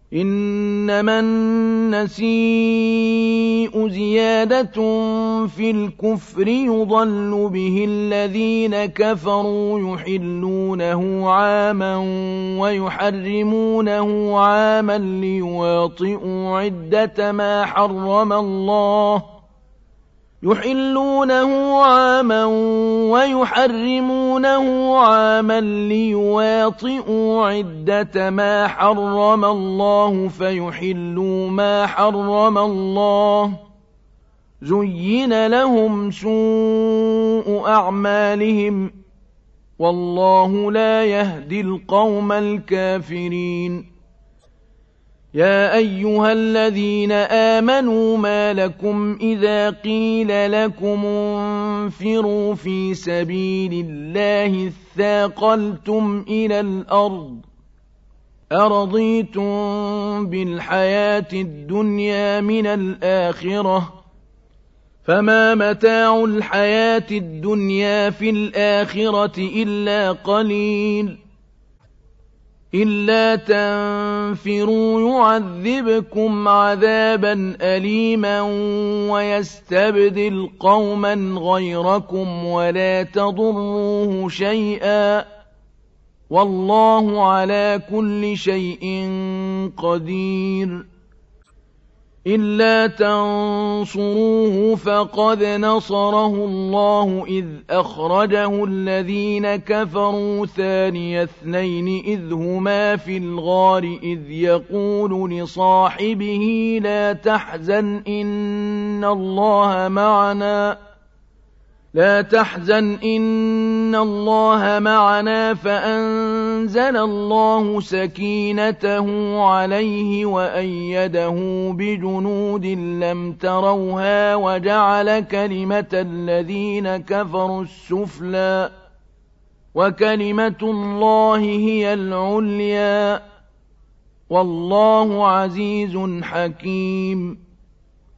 إنما النسيء زيادة في الكفر يضل به الذين كفروا يحلونه عاما ويحرمونه عاما ليواطئوا عدة ما حرم الله يحلونه عاما ويحرمونه عاما ليواطئوا عدة ما حرم الله فيحلوا ما حرم الله زين لهم سوء أعمالهم والله لا يهدي القوم الكافرين يا أيها الذين آمنوا ما لكم إذا قيل لكم انفروا في سبيل الله اثاقلتم إلى الأرض أرضيتم بالحياة الدنيا من الآخرة فما متاع الحياة الدنيا في الآخرة إلا قليل إلا تنفروا يعذبكم عذابا أليما ويستبدل قوما غيركم ولا تضروه شيئا والله على كل شيء قدير إلا تنصروه فقد نصره الله إذ أخرجه الذين كفروا ثاني اثنين إذ هما في الغار إذ يقول لصاحبه لا تحزن إن الله معنا فأنزل الله سكينته عليه وأيده بجنود لم تروها وجعل كلمة الذين كفروا السفلى وكلمة الله هي العليا والله عزيز حكيم